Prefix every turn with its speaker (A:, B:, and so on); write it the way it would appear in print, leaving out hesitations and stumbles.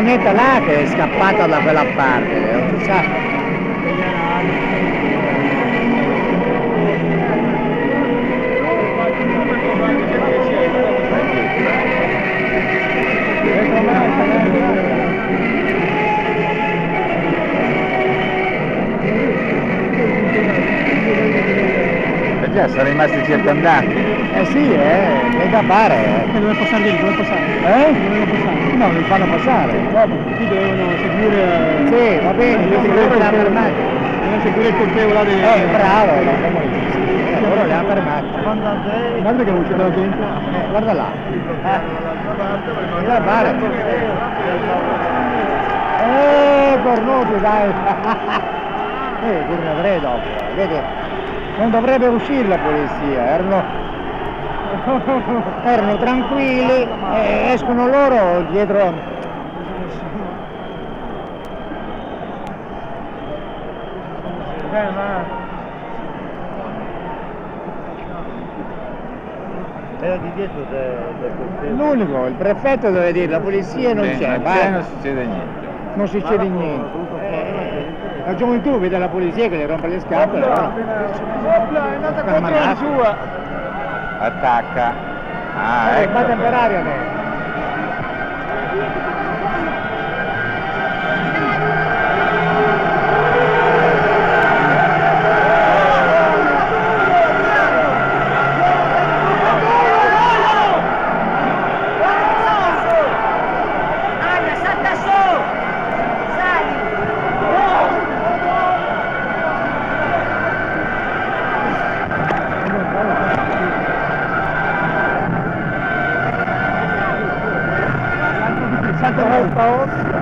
A: camionetta là che è scappata da quella parte, non si sa.
B: Già, sono rimasti circondanti.
A: Sì, che da fare?
C: Dove passare lì, dove passare?
A: Dovevano
C: passare?
A: No, li fanno passare.
C: Qui dovevano seguire...
A: Sì, va bene, io sicuro li ha fermati.
C: Dovevano seguire il corteo là dei...
A: Bravo, loro li ha fermati.
C: Guarda che uscita la gente.
A: Guarda là. Che da fare? Cornuti, dai. Pure ne avrei dopo, vedi? Non dovrebbe uscire la polizia, erano tranquilli, escono loro dietro.
B: Era di dietro del
A: L'unico, il prefetto deve dire, la polizia non c'è,
B: non succede niente.
A: Non succede niente. La gioventù vede la polizia che le rompe le scatole, no?
C: È andata contro la sua.
B: Attacca. Ah, ecco.
A: Fate per aria lei.
C: Salta